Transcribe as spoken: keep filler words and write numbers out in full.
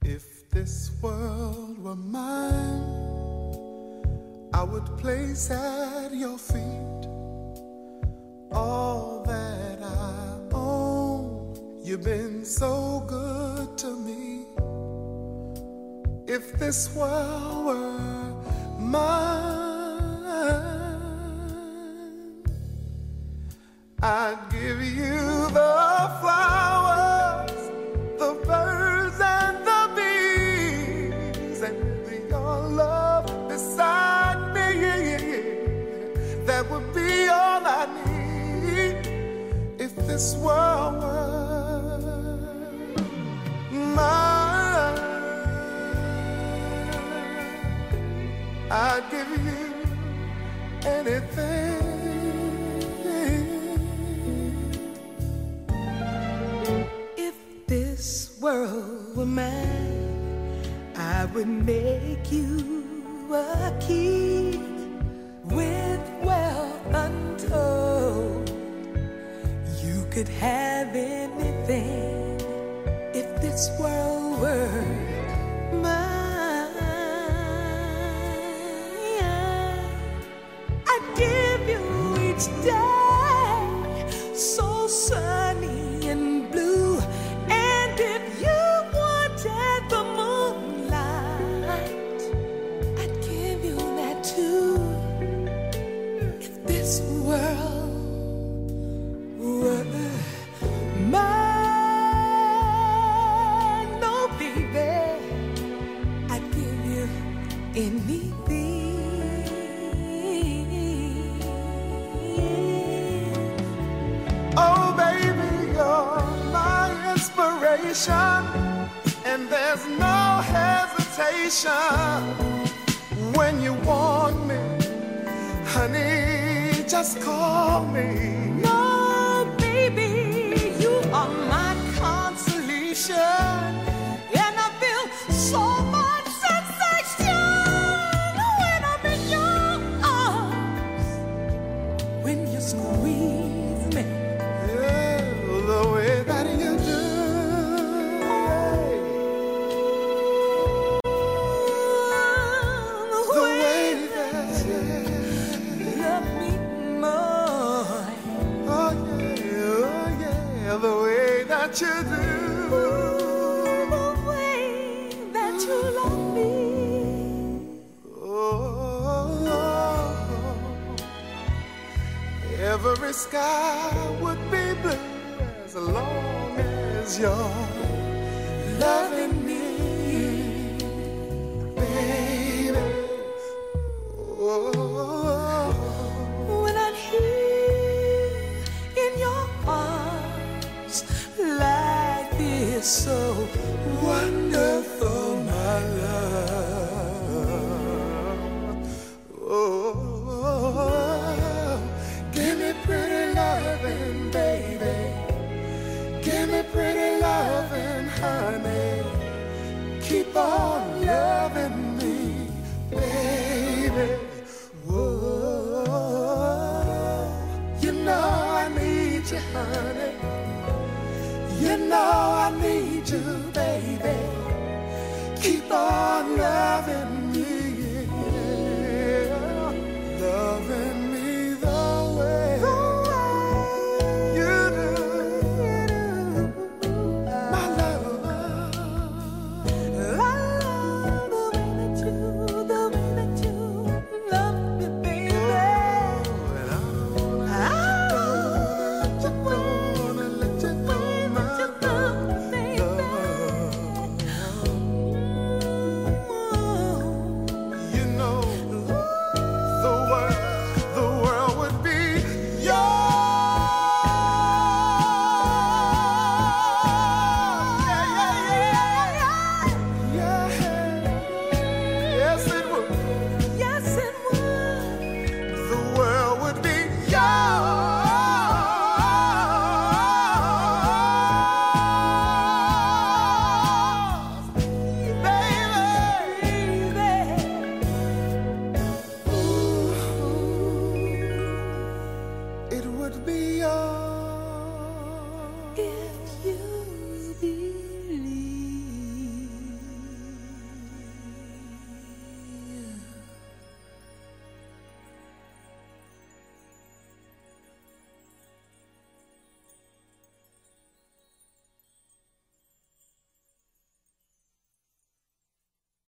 If this world were mine, I would place at your feet all that I own. You've been so good to me. If this world were mine, I'd give you the flowers, the birds and the bees, and with your love beside me, that would be all I need. If this world were mine, I'd give you anything. If this world were mine, I would make you a king with wealth untold. You could have anything if this world were mine. I'd give you each day so sunny and blue. And if you wanted the moonlight, I'd give you that too. If this world were mine, no baby, I'd give you anything. Oh baby, you're my inspiration, and there's no hesitation. When you want me, honey, just call me. No, baby, you are my consolation, and I feel so much sensation when I'm in your arms. When you squeeze me, Yeah, the way that you do. The way that you love me more. Oh yeah, oh yeah, the way that you do. The way that you love me. Oh, every sky would be blue as long as you're loving me, baby. Oh, When I'm here in your arms, life is so wonderful, my love. Oh, give me pretty loving, baby. Give me pretty loving, honey. Keep on loving me, baby. Whoa, you know I need you, honey. You know I need you, baby. Keep on loving me, yeah. Loving me the way you do, my love. I love the way that you, the way that you love me, baby. And I I love the way wanna let you know, my that you love me, baby. you know, the world, the world would be yours. Yeah, yeah, yeah, yeah. Yes, it would. Yes, it would. The world would be yours, baby. Ooh, it would be yours. Yeah.